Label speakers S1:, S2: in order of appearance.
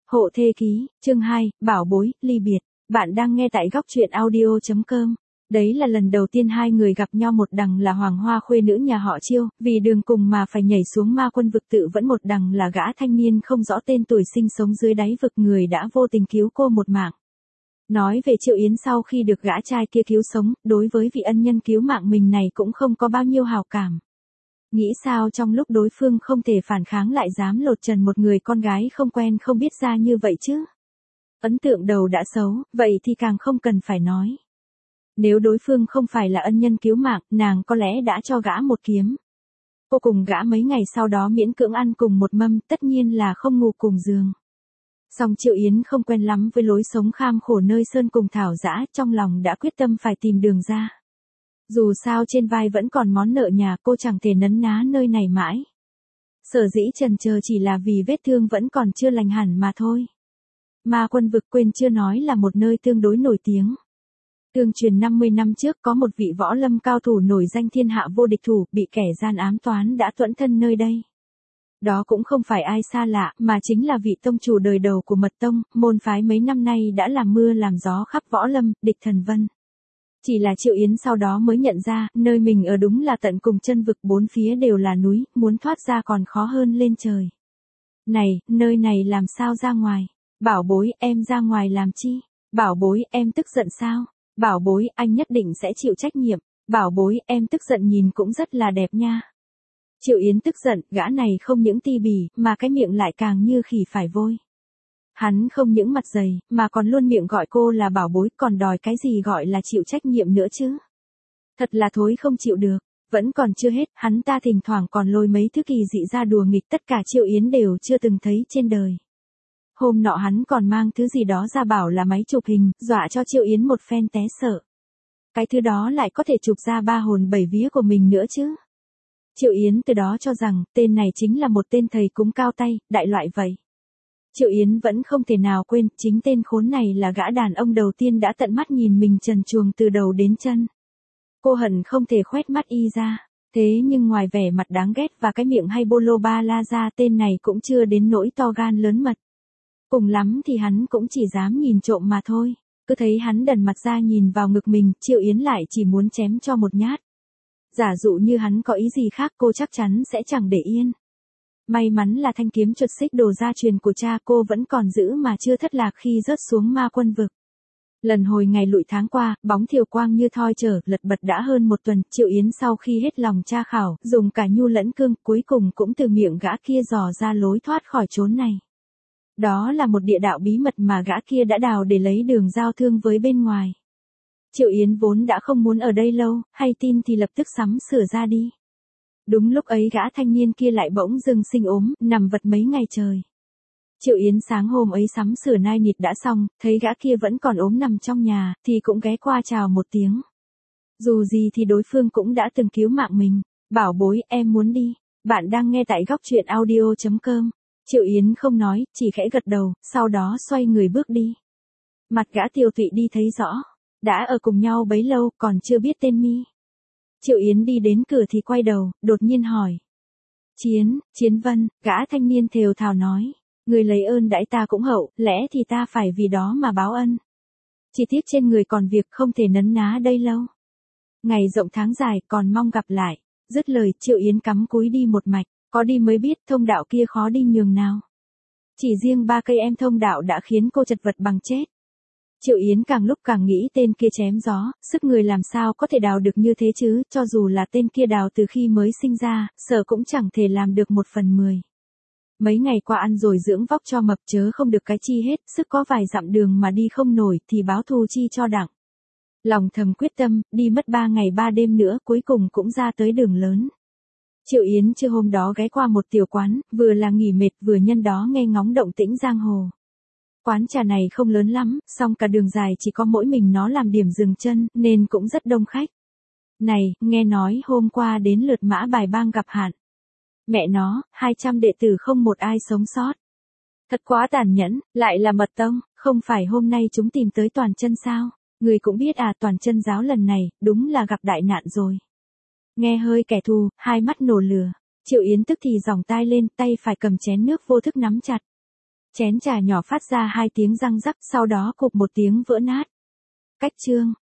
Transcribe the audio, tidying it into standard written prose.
S1: Hộ thê ký, chương 2, bảo bối, ly biệt. Bạn đang nghe tại góc truyện audio.com. Đấy là lần đầu tiên hai người gặp nhau, một đằng là hoàng hoa khuê nữ nhà họ Chiêu, vì đường cùng mà phải nhảy xuống ma quân vực tự vẫn, một đằng là gã thanh niên không rõ tên tuổi sinh sống dưới đáy vực, người đã vô tình cứu cô một mạng. Nói về Triệu Yến, sau khi được gã trai kia cứu sống, đối với vị ân nhân cứu mạng mình này cũng không có bao nhiêu hào cảm. Nghĩ sao trong lúc đối phương không thể phản kháng lại dám lột trần một người con gái không quen không biết ra như vậy chứ. Ấn tượng đầu đã xấu, vậy thì càng không cần phải nói. Nếu đối phương không phải là ân nhân cứu mạng, nàng có lẽ đã cho gã một kiếm. Cô cùng gã mấy ngày sau đó miễn cưỡng ăn cùng một mâm, tất nhiên là không ngủ cùng giường. Song Triệu Yến không quen lắm với lối sống kham khổ nơi sơn cùng thảo dã, trong lòng đã quyết tâm phải tìm đường ra. Dù sao trên vai vẫn còn món nợ nhà, cô chẳng thể nấn ná nơi này mãi. Sở dĩ chần chờ chỉ là vì vết thương vẫn còn chưa lành hẳn mà thôi. Ma quân vực, quên chưa nói, là một nơi tương đối nổi tiếng. Tương truyền 50 năm trước có một vị võ lâm cao thủ nổi danh thiên hạ vô địch thủ, bị kẻ gian ám toán đã tuẫn thân nơi đây. Đó cũng không phải ai xa lạ, mà chính là vị tông chủ đời đầu của Mật Tông, môn phái mấy năm nay đã làm mưa làm gió khắp võ lâm, Địch Thần Vân. Chỉ là Triệu Yến sau đó mới nhận ra, nơi mình ở đúng là tận cùng chân vực, bốn phía đều là núi, muốn thoát ra còn khó hơn lên trời. Này, nơi này làm sao ra ngoài? Bảo bối, em ra ngoài làm chi? Bảo bối, em tức giận sao? Bảo bối, anh nhất định sẽ chịu trách nhiệm. Bảo bối, em tức giận nhìn cũng rất là đẹp nha. Triệu Yến tức giận, gã này không những ti bỉ, mà cái miệng lại càng như khỉ phải vôi. Hắn không những mặt dày, mà còn luôn miệng gọi cô là bảo bối, còn đòi cái gì gọi là chịu trách nhiệm nữa chứ. Thật là thối không chịu được. Vẫn còn chưa hết, hắn ta thỉnh thoảng còn lôi mấy thứ kỳ dị ra đùa nghịch, tất cả Triệu Yến đều chưa từng thấy trên đời. Hôm nọ hắn còn mang thứ gì đó ra bảo là máy chụp hình, dọa cho Triệu Yến một phen té sợ. Cái thứ đó lại có thể chụp ra ba hồn bảy vía của mình nữa chứ. Triệu Yến từ đó cho rằng, tên này chính là một tên thầy cúng cao tay, đại loại vậy. Triệu Yến vẫn không thể nào quên, chính tên khốn này là gã đàn ông đầu tiên đã tận mắt nhìn mình trần truồng từ đầu đến chân. Cô hận không thể khoét mắt y ra. Thế nhưng ngoài vẻ mặt đáng ghét và cái miệng hay bô lô ba la ra, tên này cũng chưa đến nỗi to gan lớn mật. Cùng lắm thì hắn cũng chỉ dám nhìn trộm mà thôi. Cứ thấy hắn đần mặt ra nhìn vào ngực mình, Triệu Yến lại chỉ muốn chém cho một nhát. Giả dụ như hắn có ý gì khác, cô chắc chắn sẽ chẳng để yên. May mắn là thanh kiếm chuột xích đồ gia truyền của cha cô vẫn còn giữ mà chưa thất lạc khi rớt xuống ma quân vực. Lần hồi ngày lụi tháng qua, bóng thiều quang như thoi chở, lật bật đã hơn một tuần. Triệu Yến sau khi hết lòng tra khảo, dùng cả nhu lẫn cương, cuối cùng cũng từ miệng gã kia dò ra lối thoát khỏi chốn này. Đó là một địa đạo bí mật mà gã kia đã đào để lấy đường giao thương với bên ngoài. Triệu Yến vốn đã không muốn ở đây lâu, hay tin thì lập tức sắm sửa ra đi. Đúng lúc ấy gã thanh niên kia lại bỗng dưng sinh ốm, nằm vật mấy ngày trời. Triệu Yến sáng hôm ấy sắm sửa nai nịt đã xong, thấy gã kia vẫn còn ốm nằm trong nhà, thì cũng ghé qua chào một tiếng. Dù gì thì đối phương cũng đã từng cứu mạng mình. Bảo bối, em muốn đi. Bạn đang nghe tại góc truyện audio.com. Triệu Yến không nói, chỉ khẽ gật đầu, sau đó xoay người bước đi. Mặt gã tiều tụy đi thấy rõ. Đã ở cùng nhau bấy lâu, còn chưa biết tên mi. Triệu Yến đi đến cửa thì quay đầu, đột nhiên hỏi. Chiến Vân, gã thanh niên thều thào nói. Người lấy ơn đãi ta cũng hậu, lẽ thì ta phải vì đó mà báo ân. Chỉ tiếc trên người còn việc không thể nấn ná đây lâu. Ngày rộng tháng dài, còn mong gặp lại. Dứt lời, Triệu Yến cắm cúi đi một mạch, có đi mới biết thông đạo kia khó đi nhường nào. Chỉ riêng 3 cây em thông đạo đã khiến cô chật vật bằng chết. Triệu Yến càng lúc càng nghĩ tên kia chém gió, sức người làm sao có thể đào được như thế chứ, cho dù là tên kia đào từ khi mới sinh ra, sợ cũng chẳng thể làm được 1/10. Mấy ngày qua ăn rồi dưỡng vóc cho mập chớ không được cái chi hết, sức có vài dặm đường mà đi không nổi thì báo thù chi cho đặng. Lòng thầm quyết tâm, đi mất 3 ngày 3 đêm nữa cuối cùng cũng ra tới đường lớn. Triệu Yến trưa hôm đó ghé qua một tiểu quán, vừa là nghỉ mệt vừa nhân đó nghe ngóng động tĩnh giang hồ. Quán trà này không lớn lắm, song cả đường dài chỉ có mỗi mình nó làm điểm dừng chân, nên cũng rất đông khách. Này, nghe nói hôm qua đến lượt Mã Bài Bang gặp hạn. Mẹ nó, 200 đệ tử không một ai sống sót. Thật quá tàn nhẫn, lại là Mật Tông, không phải hôm nay chúng tìm tới Toàn Chân sao? Người cũng biết à, Toàn Chân giáo lần này, đúng là gặp đại nạn rồi. Nghe hơi kẻ thù, hai mắt nổ lửa. Triệu Yến tức thì giòng tai lên, tay phải cầm chén nước vô thức nắm chặt. Chén trà nhỏ phát ra hai tiếng răng rắc, sau đó cục một tiếng vỡ nát. Cách chương